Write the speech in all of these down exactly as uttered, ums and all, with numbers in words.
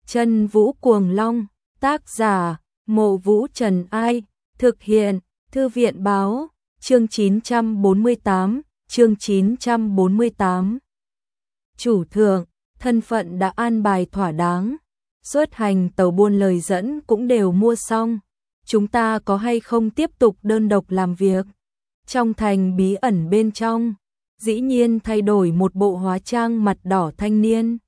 Chân Vũ Cuồng Long, tác giả, Mộ Vũ Trần Ai, thực hiện, Thư viện Báo, chương chín trăm bốn mươi tám, chương chín trăm bốn mươi tám. Chủ thượng, thân phận đã an bài thỏa đáng, xuất hành tàu buôn lời dẫn cũng đều mua xong, chúng ta có hay không tiếp tục đơn độc làm việc? Trong thành bí ẩn bên trong, dĩ nhiên thay đổi một bộ hóa trang mặt đỏ thanh niên.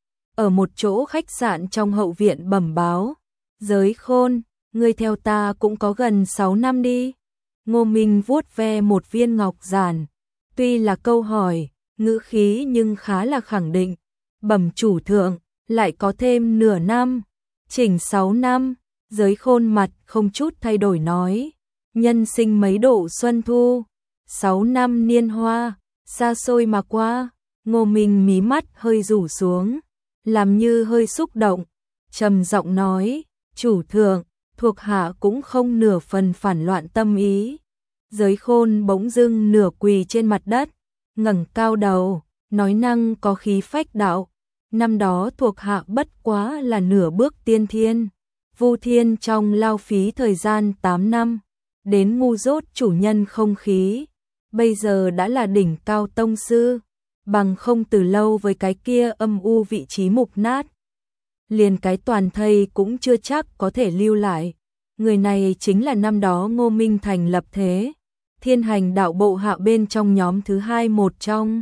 Ở một chỗ khách sạn trong hậu viện bẩm báo, Giới Khôn, ngươi theo ta cũng có gần sáu năm đi. Ngô Minh vuốt ve một viên ngọc giản, tuy là câu hỏi, ngữ khí nhưng khá là khẳng định. Bẩm chủ thượng, lại có thêm nửa năm, chỉnh sáu năm. Giới Khôn mặt không chút thay đổi nói, nhân sinh mấy độ xuân thu, sáu năm niên hoa, xa xôi mà qua. Ngô Minh mí mắt hơi rủ xuống, làm như hơi xúc động, trầm giọng nói, chủ thượng, thuộc hạ cũng không nửa phần phản loạn tâm ý. Giới Khôn bỗng dưng nửa quỳ trên mặt đất, ngẩng cao đầu, nói năng có khí phách đạo, năm đó thuộc hạ bất quá là nửa bước tiên thiên, Vu Thiên trong lao phí thời gian tám năm, đến ngu dốt chủ nhân không khí, bây giờ đã là đỉnh cao tông sư, bằng không từ lâu với cái kia âm u vị trí mục nát. Liền cái toàn thây cũng chưa chắc có thể lưu lại. Người này chính là năm đó Ngô Minh thành lập thế, Thiên Hành đạo bộ hạ bên trong nhóm thứ hai một trong.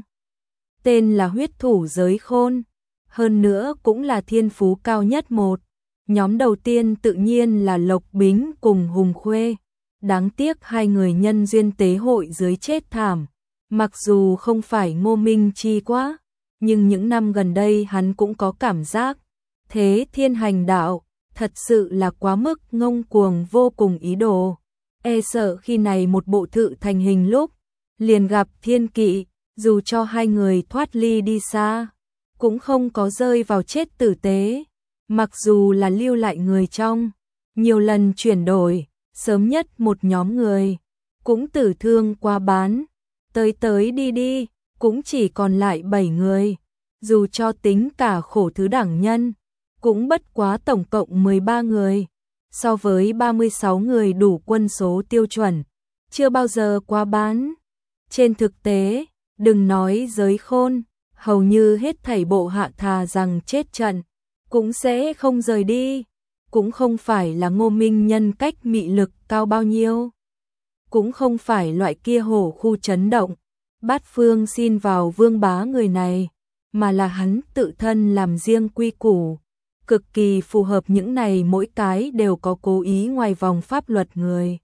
Tên là huyết thủ Giới Khôn, hơn nữa cũng là thiên phú cao nhất một. Nhóm đầu tiên tự nhiên là Lộc Bính cùng Hùng Khuê. Đáng tiếc hai người nhân duyên tế hội dưới chết thảm. Mặc dù không phải Ngô Minh chi quá, nhưng những năm gần đây hắn cũng có cảm giác. Thế Thiên Hành đạo, thật sự là quá mức ngông cuồng vô cùng ý đồ. E sợ khi này một bộ thự thành hình lúc, liền gặp thiên kỵ, dù cho hai người thoát ly đi xa, cũng không có rơi vào chết tử tế. Mặc dù là lưu lại người trong, nhiều lần chuyển đổi, sớm nhất một nhóm người, cũng tử thương qua bán. Tới tới đi đi, cũng chỉ còn lại bảy người, dù cho tính cả khổ thứ đẳng nhân, cũng bất quá tổng cộng mười ba người, so với ba mươi sáu người đủ quân số tiêu chuẩn, chưa bao giờ qua bán. Trên thực tế, đừng nói Giới Khôn, hầu như hết thảy bộ hạ thà rằng chết trận, cũng sẽ không rời đi, cũng không phải là Ngô Minh nhân cách mị lực cao bao nhiêu, cũng không phải loại kia hổ khu chấn động, bát phương xin vào vương bá người này, mà là hắn tự thân làm riêng quy củ, cực kỳ phù hợp những này mỗi cái đều có cố ý ngoài vòng pháp luật người.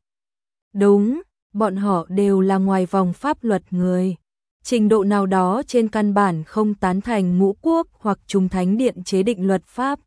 Đúng, bọn họ đều là ngoài vòng pháp luật người. Trình độ nào đó trên căn bản không tán thành ngũ quốc hoặc trung thánh điện chế định luật pháp.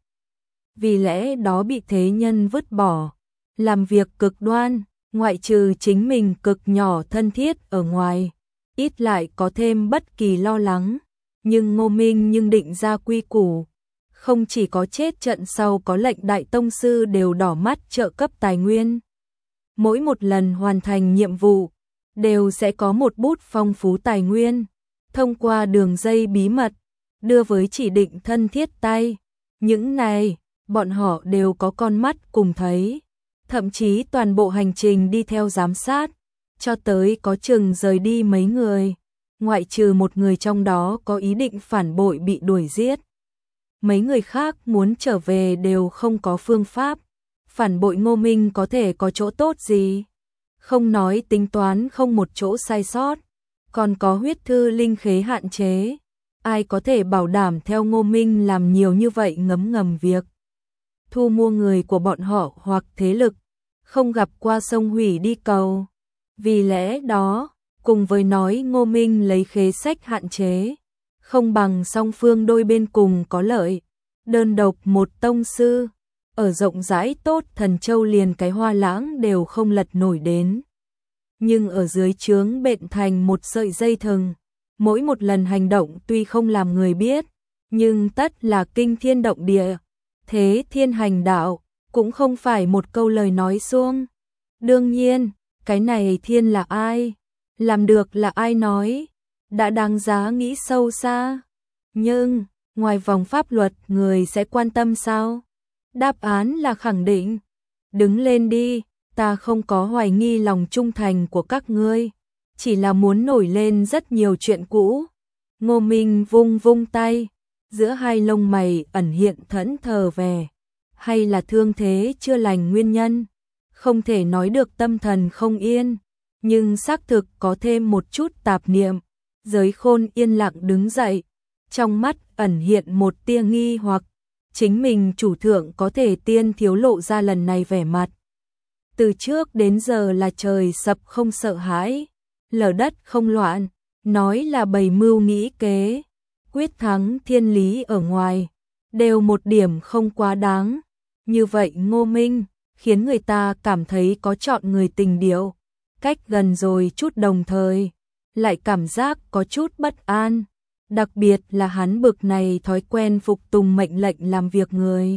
Vì lẽ đó bị thế nhân vứt bỏ, làm việc cực đoan, ngoại trừ chính mình cực nhỏ thân thiết ở ngoài, ít lại có thêm bất kỳ lo lắng. Nhưng Ngô Minh nhưng định ra quy củ, không chỉ có chết trận sau có lệnh đại tông sư đều đỏ mắt trợ cấp tài nguyên. Mỗi một lần hoàn thành nhiệm vụ, đều sẽ có một bút phong phú tài nguyên, thông qua đường dây bí mật, đưa với chỉ định thân thiết tay. Những này, bọn họ đều có con mắt cùng thấy, thậm chí toàn bộ hành trình đi theo giám sát, cho tới có chừng rời đi mấy người, ngoại trừ một người trong đó có ý định phản bội bị đuổi giết. Mấy người khác muốn trở về đều không có phương pháp, phản bội Ngô Minh có thể có chỗ tốt gì? Không nói tính toán không một chỗ sai sót, còn có huyết thư linh khế hạn chế. Ai có thể bảo đảm theo Ngô Minh làm nhiều như vậy ngấm ngầm việc thu mua người của bọn họ hoặc thế lực, không gặp qua sông hủy đi cầu. Vì lẽ đó, cùng với nói Ngô Minh lấy khế sách hạn chế, không bằng song phương đôi bên cùng có lợi. Đơn độc một tông sư, ở rộng rãi tốt Thần Châu liền cái Hoa Lãng đều không lật nổi đến. Nhưng ở dưới trướng bện thành một sợi dây thừng, mỗi một lần hành động tuy không làm người biết, nhưng tất là kinh thiên động địa. Thế Thiên Hành đạo, cũng không phải một câu lời nói suông. Đương nhiên, cái này thiên là ai? Làm được là ai nói? Đã đáng giá nghĩ sâu xa. Nhưng, ngoài vòng pháp luật người sẽ quan tâm sao? Đáp án là khẳng định. Đứng lên đi, ta không có hoài nghi lòng trung thành của các ngươi, chỉ là muốn nổi lên rất nhiều chuyện cũ. Ngô Minh vung vung tay, giữa hai lông mày ẩn hiện thẫn thờ vẻ, hay là thương thế chưa lành nguyên nhân, không thể nói được tâm thần không yên, nhưng xác thực có thêm một chút tạp niệm. Giới Khôn yên lặng đứng dậy, trong mắt ẩn hiện một tia nghi hoặc, chính mình chủ thượng có thể tiên thiếu lộ ra lần này vẻ mặt. Từ trước đến giờ là trời sập không sợ hãi, lở đất không loạn, nói là bày mưu nghĩ kế, quyết thắng thiên lý ở ngoài, đều một điểm không quá đáng. Như vậy Ngô Minh, khiến người ta cảm thấy có chọn người tình điệu, cách gần rồi chút đồng thời, lại cảm giác có chút bất an, đặc biệt là hắn bực này thói quen phục tùng mệnh lệnh làm việc người.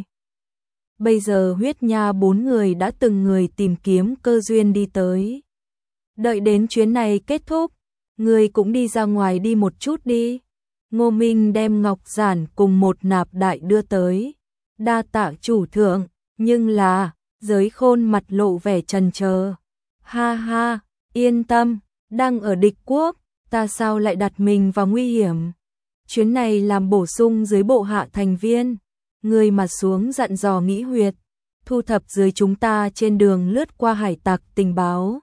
Bây giờ Huyết Nha bốn người đã từng người tìm kiếm cơ duyên đi tới. Đợi đến chuyến này kết thúc, người cũng đi ra ngoài đi một chút đi. Ngô Minh đem ngọc giản cùng một nạp đại đưa tới. Đa tạ chủ thượng, nhưng là, Giới Khôn mặt lộ vẻ chần chờ. Ha ha, yên tâm, đang ở địch quốc, ta sao lại đặt mình vào nguy hiểm. Chuyến này làm bổ sung dưới bộ hạ thành viên, người mà xuống dặn dò nghĩ huyệt, thu thập dưới chúng ta trên đường lướt qua hải tặc tình báo.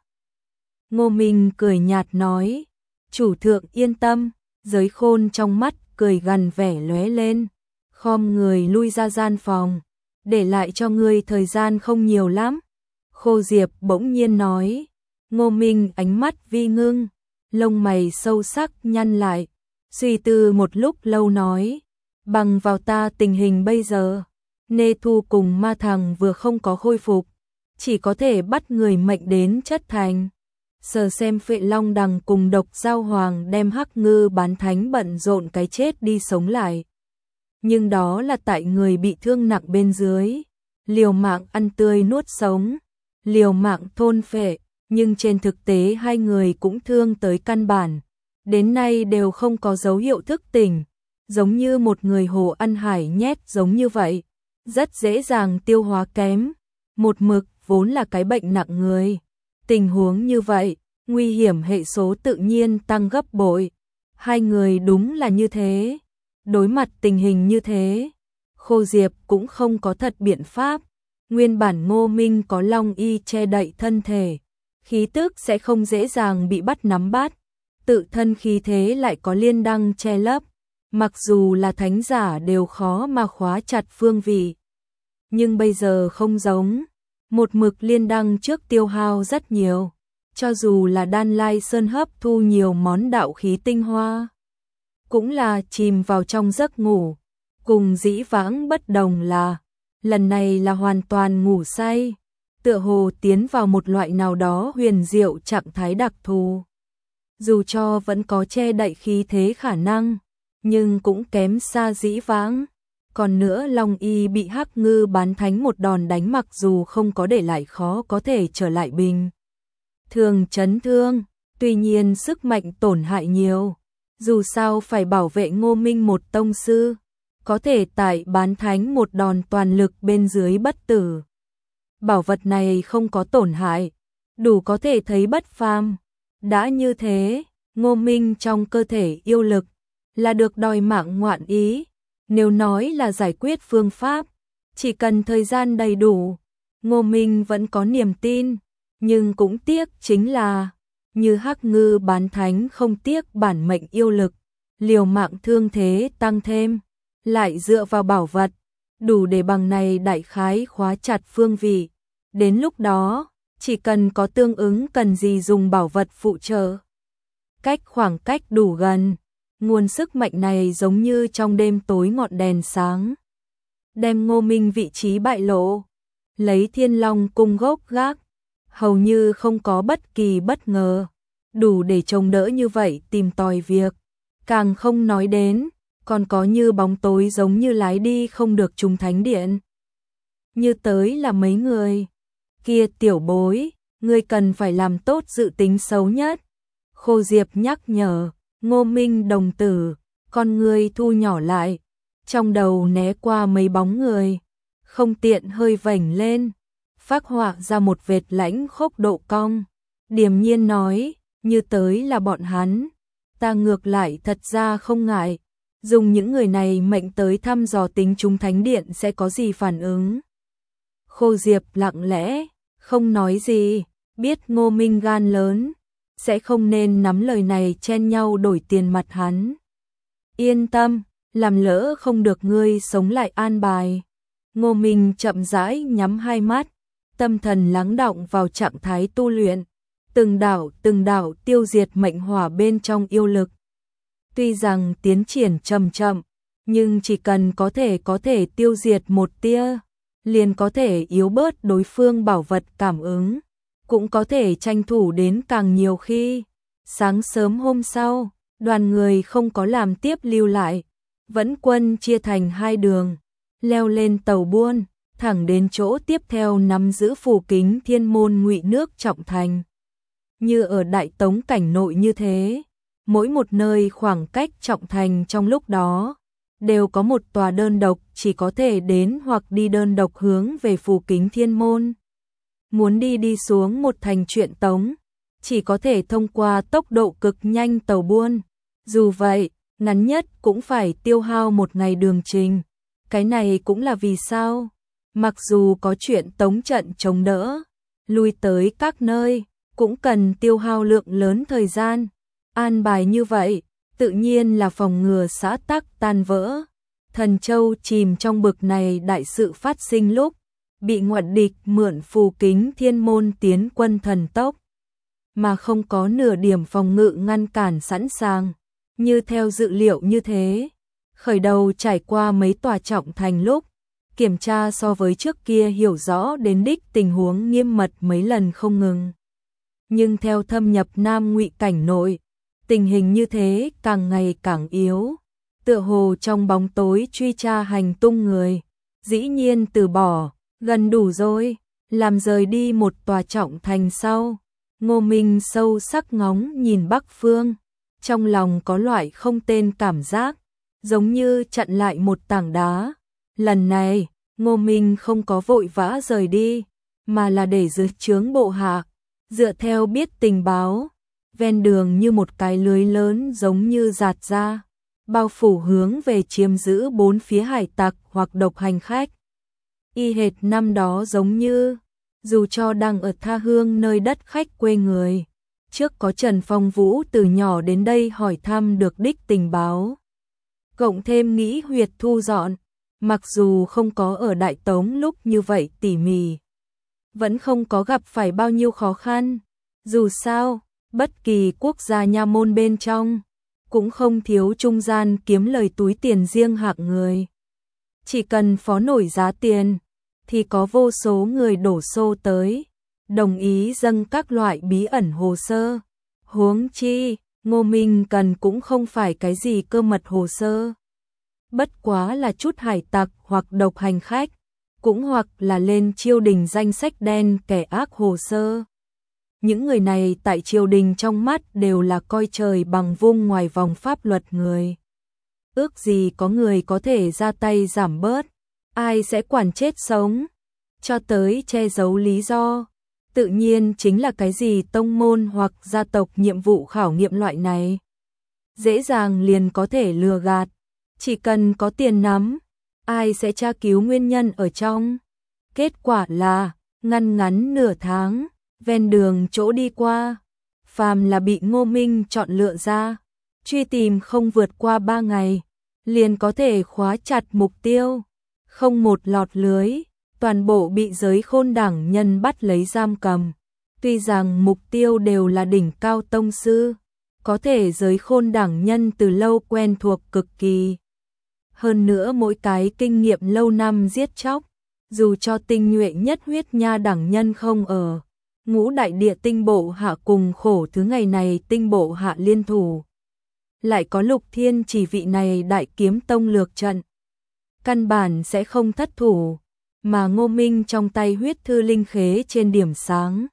Ngô Minh cười nhạt nói, chủ thượng yên tâm. Giới Khôn trong mắt cười gằn vẻ lóe lên, khom người lui ra gian phòng, để lại cho ngươi thời gian không nhiều lắm. Khô Diệp bỗng nhiên nói. Ngô Minh ánh mắt vi ngưng, lông mày sâu sắc nhăn lại, suy tư một lúc lâu nói, bằng vào ta tình hình bây giờ, Nê Thu cùng ma thằng vừa không có khôi phục, chỉ có thể bắt người mệnh đến chất thành. Sờ xem Phệ Long Đằng cùng Độc Giao Hoàng đem Hắc Ngư bán thánh bận rộn cái chết đi sống lại. Nhưng đó là tại người bị thương nặng bên dưới, liều mạng ăn tươi nuốt sống, liều mạng thôn phệ, nhưng trên thực tế hai người cũng thương tới căn bản, đến nay đều không có dấu hiệu thức tỉnh, giống như một người hồ ăn hải nhét giống như vậy, rất dễ dàng tiêu hóa kém, một mực vốn là cái bệnh nặng người. Tình huống như vậy, nguy hiểm hệ số tự nhiên tăng gấp bội. Hai người đúng là như thế. Đối mặt tình hình như thế, Khô Diệp cũng không có thật biện pháp. Nguyên bản Ngô Minh có long y che đậy thân thể, khí tức sẽ không dễ dàng bị bắt nắm bắt. Tự thân khí thế lại có liên đăng che lấp, mặc dù là thánh giả đều khó mà khóa chặt phương vị. Nhưng bây giờ không giống, một mực liên đăng trước tiêu hao rất nhiều, cho dù là Đan Lai Sơn hấp thu nhiều món đạo khí tinh hoa, cũng là chìm vào trong giấc ngủ, cùng dĩ vãng bất đồng là, lần này là hoàn toàn ngủ say, tựa hồ tiến vào một loại nào đó huyền diệu trạng thái đặc thù. Dù cho vẫn có che đậy khí thế khả năng, nhưng cũng kém xa dĩ vãng. Còn nữa Long Y bị Hắc Ngư bán thánh một đòn đánh, mặc dù không có để lại khó có thể trở lại bình thường chấn thương, tuy nhiên sức mạnh tổn hại nhiều. Dù sao phải bảo vệ Ngô Minh một tông sư, có thể tại bán thánh một đòn toàn lực bên dưới bất tử. Bảo vật này không có tổn hại, đủ có thể thấy bất phàm. Đã như thế, Ngô Minh trong cơ thể yêu lực là được đòi mạng ngoạn ý. Nếu nói là giải quyết phương pháp, chỉ cần thời gian đầy đủ, Ngô Minh vẫn có niềm tin, nhưng cũng tiếc chính là, như Hắc Ngư bán thánh không tiếc bản mệnh yêu lực, liều mạng thương thế tăng thêm, lại dựa vào bảo vật, đủ để bằng này đại khái khóa chặt phương vị. Đến lúc đó, chỉ cần có tương ứng cần gì dùng bảo vật phụ trợ. Cách khoảng cách đủ gần. Nguồn sức mạnh này giống như trong đêm tối ngọn đèn sáng, đem Ngô Minh vị trí bại lộ, lấy Thiên Long cung gốc gác, hầu như không có bất kỳ bất ngờ, đủ để chống đỡ như vậy tìm tòi việc, càng không nói đến, còn có như bóng tối giống như lái đi không được trùng thánh điện. Như tới là mấy người, kia tiểu bối, ngươi cần phải làm tốt dự tính xấu nhất. Khô Diệp nhắc nhở. Ngô Minh đồng tử, con người thu nhỏ lại, trong đầu né qua mấy bóng người, không tiện hơi vểnh lên, phác họa ra một vệt lãnh khốc độ cong, điềm nhiên nói, như tới là bọn hắn, ta ngược lại thật ra không ngại, dùng những người này mệnh tới thăm dò tính chúng thánh điện sẽ có gì phản ứng. Khô Diệp lặng lẽ, không nói gì, biết Ngô Minh gan lớn, sẽ không nên nắm lời này chen nhau đổi tiền mặt hắn. Yên tâm, làm lỡ không được ngươi sống lại an bài. Ngô Minh chậm rãi nhắm hai mắt, tâm thần lắng đọng vào trạng thái tu luyện, từng đạo từng đạo tiêu diệt mệnh hỏa bên trong yêu lực. Tuy rằng tiến triển chậm chậm, nhưng chỉ cần có thể có thể tiêu diệt một tia, liền có thể yếu bớt đối phương bảo vật cảm ứng, cũng có thể tranh thủ đến càng nhiều khi. Sáng sớm hôm sau, đoàn người không có làm tiếp lưu lại, vẫn quân chia thành hai đường, leo lên tàu buôn, thẳng đến chỗ tiếp theo nắm giữ phủ kính thiên môn ngụy nước trọng thành. Như ở Đại Tống cảnh nội như thế, mỗi một nơi khoảng cách trọng thành trong lúc đó, đều có một tòa đơn độc chỉ có thể đến hoặc đi đơn độc hướng về phủ kính thiên môn. Muốn đi đi xuống một thành truyện Tống, chỉ có thể thông qua tốc độ cực nhanh tàu buôn. Dù vậy, ngắn nhất cũng phải tiêu hao một ngày đường trình. Cái này cũng là vì sao? Mặc dù có chuyện Tống trận chống đỡ, lui tới các nơi, cũng cần tiêu hao lượng lớn thời gian. An bài như vậy, tự nhiên là phòng ngừa xã tắc tan vỡ. Thần Châu chìm trong bực này đại sự phát sinh lúc, bị ngoại địch mượn phù kính thiên môn tiến quân thần tốc, mà không có nửa điểm phòng ngự ngăn cản sẵn sàng. Như theo dự liệu như thế, khởi đầu trải qua mấy tòa trọng thành lúc, kiểm tra so với trước kia hiểu rõ đến đích tình huống nghiêm mật mấy lần không ngừng. Nhưng theo thâm nhập Nam Ngụy cảnh nội, tình hình như thế càng ngày càng yếu, tựa hồ trong bóng tối truy tra hành tung người, dĩ nhiên từ bỏ, gần đủ rồi, làm rời đi một tòa trọng thành sau. Ngô Minh sâu sắc ngóng nhìn Bắc Phương, trong lòng có loại không tên cảm giác, giống như chặn lại một tảng đá. Lần này, Ngô Minh không có vội vã rời đi, mà là để dưới trướng bộ hạ, dựa theo biết tình báo, ven đường như một cái lưới lớn giống như giạt ra, bao phủ hướng về chiếm giữ bốn phía hải tặc hoặc độc hành khách. Y hệt năm đó giống như, dù cho đang ở tha hương nơi đất khách quê người, trước có Trần Phong Vũ từ nhỏ đến đây hỏi thăm được đích tình báo. Cộng thêm nghĩ huyệt thu dọn, mặc dù không có ở Đại Tống lúc như vậy tỉ mỉ, vẫn không có gặp phải bao nhiêu khó khăn. Dù sao, bất kỳ quốc gia nha môn bên trong, cũng không thiếu trung gian kiếm lời túi tiền riêng hạng người. Chỉ cần phó nổi giá tiền, thì có vô số người đổ xô tới, đồng ý dâng các loại bí ẩn hồ sơ. Huống chi, Ngô Minh cần cũng không phải cái gì cơ mật hồ sơ. Bất quá là chút hải tặc hoặc độc hành khách, cũng hoặc là lên triều đình danh sách đen kẻ ác hồ sơ. Những người này tại triều đình trong mắt đều là coi trời bằng vung ngoài vòng pháp luật người. Ước gì có người có thể ra tay giảm bớt, ai sẽ quản chết sống, cho tới che giấu lý do. Tự nhiên chính là cái gì tông môn hoặc gia tộc nhiệm vụ khảo nghiệm loại này. Dễ dàng liền có thể lừa gạt, chỉ cần có tiền nắm, ai sẽ tra cứu nguyên nhân ở trong. Kết quả là, ngăn ngắn nửa tháng, ven đường chỗ đi qua, phàm là bị Ngô Minh chọn lựa ra, truy tìm không vượt qua ba ngày, liền có thể khóa chặt mục tiêu, không một lọt lưới, toàn bộ bị giới khôn đẳng nhân bắt lấy giam cầm. Tuy rằng mục tiêu đều là đỉnh cao tông sư, có thể giới khôn đẳng nhân từ lâu quen thuộc cực kỳ. Hơn nữa mỗi cái kinh nghiệm lâu năm giết chóc, dù cho tinh nhuệ nhất huyết nha đẳng nhân không ở, ngũ đại địa tinh bộ hạ cùng khổ thứ ngày này tinh bộ hạ liên thủ. Lại có Lục Thiên chỉ vị này đại kiếm tông lược trận, căn bản sẽ không thất thủ, mà Ngô Minh trong tay huyết thư linh khế trên điểm sáng,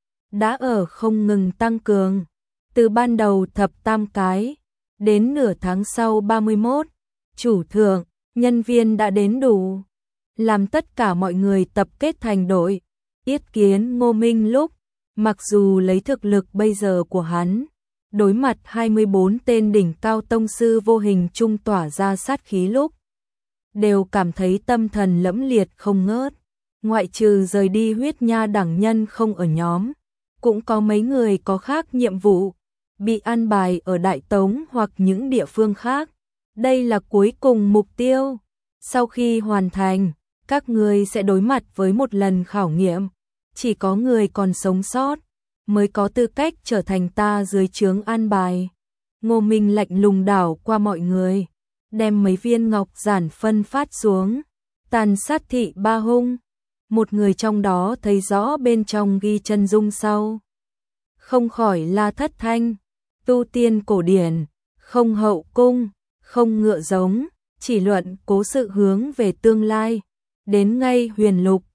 đã ở không ngừng tăng cường, từ ban đầu thập tam cái, đến nửa tháng sau ba mươi mốt, chủ thượng, nhân viên đã đến đủ, làm tất cả mọi người tập kết thành đội, yết kiến Ngô Minh lúc, mặc dù lấy thực lực bây giờ của hắn, đối mặt hai mươi bốn tên đỉnh cao tông sư vô hình trung tỏa ra sát khí lúc, đều cảm thấy tâm thần lẫm liệt không ngớt, ngoại trừ rời đi huyết nha đẳng nhân không ở nhóm, cũng có mấy người có khác nhiệm vụ, bị an bài ở Đại Tống hoặc những địa phương khác. Đây là cuối cùng mục tiêu. Sau khi hoàn thành, các người sẽ đối mặt với một lần khảo nghiệm. Chỉ có người còn sống sót mới có tư cách trở thành ta dưới trướng an bài. Ngô Minh lạnh lùng đảo qua mọi người, đem mấy viên ngọc giản phân phát xuống. Tàn sát thị ba hung. Một người trong đó thấy rõ bên trong ghi chân dung sau. Không khỏi la thất thanh. Tu tiên cổ điển, không hậu cung, không ngựa giống, chỉ luận cố sự hướng về tương lai. Đến ngay huyền lục,